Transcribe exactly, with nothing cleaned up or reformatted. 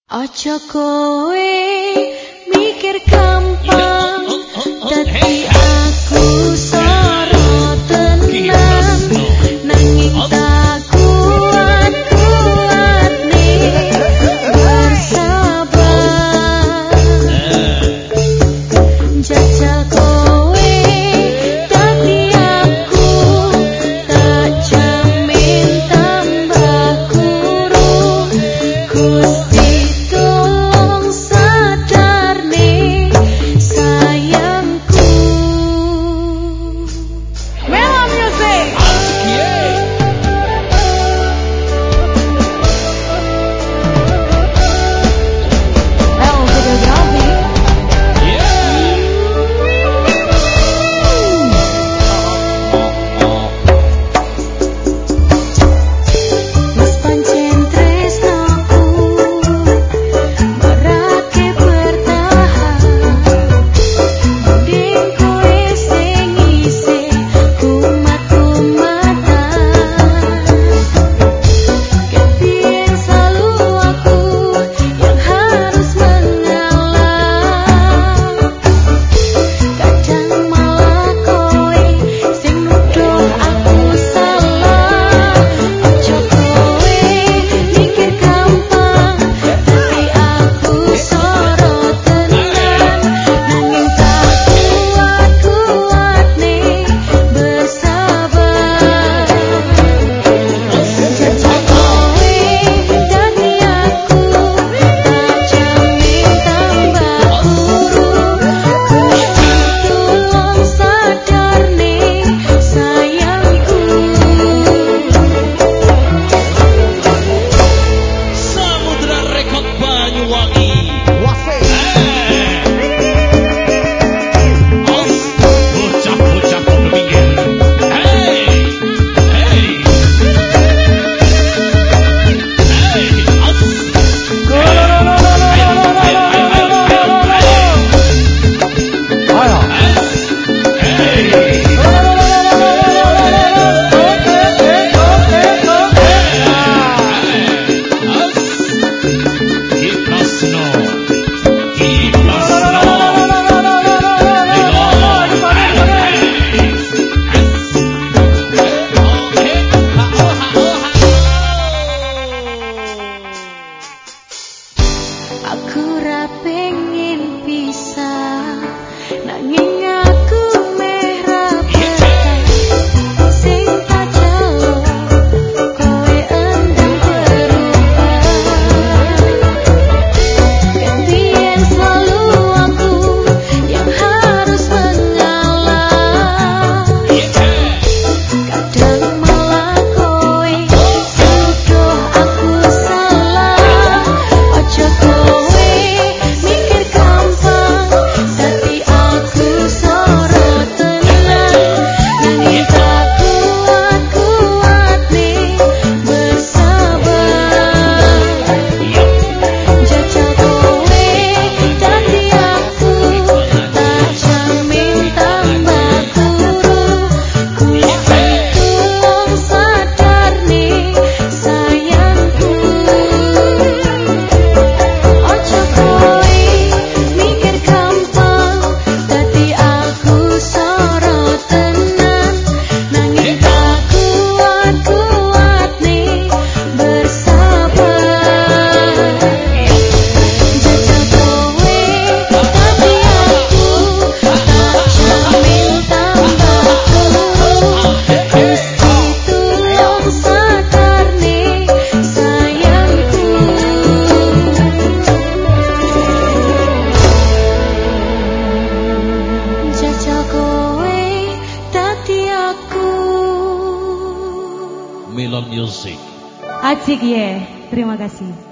Aja kowe mikir gampang, dadi aku sorot tenang, nanging tak kuat-kuat nih bersabar. Jajal kowe dadi aku, tak jamin tambah kurung. Gusti tolong sadar nih sayangku. Melon Music. El Videografi. Mas pancen tresnaku marake bertahan, mending kowe sing isih kumat-kumatan. Kepiye selalu aku yang harus mengalah, kadang malah kowe sing nuduh aku salah. Ojo kowe mikir gampang, tapi aku sorot tenang, nanging tak kuat-kuat nih bersabar. Jajal kowe dadi aku, tak jamin tambah kurung. Gusti tolong sadar nih sayangku. Samudra Rekod Banyuwangi. Os, bocah-bocah kudu minggir. Hey, hey, hey, os. Ayo, ayo, ayo, ayo, ayo. Hey, os. Hipnosno, hipnosno. Aku ra pengin pisah, nanging aku meh ra betah. Sing tak jalo kowe endang berubah. Kepiye selalu aku yang harus mengalah, kadang malah kowe nuduh aku salah. Ojo kowe mikir gampang, dadi aku sorot tenang, nanging tak kuat-kuat nih bersabar. Jajal kowe dadi aku, tak jamin tambah kurung. Gusti tolong sadar nih sayangku. Ojo kowe mikir gampang, dadi aku sorot tenang, nanging tak kuat-kuat nih bersabar. Jajal kowe dadi aku, tak jamin tambah kurung. Gusti tolong sadar nih sayangku. Jajal kowe dadi aku. Melon Music. Asik ya, terima kasih.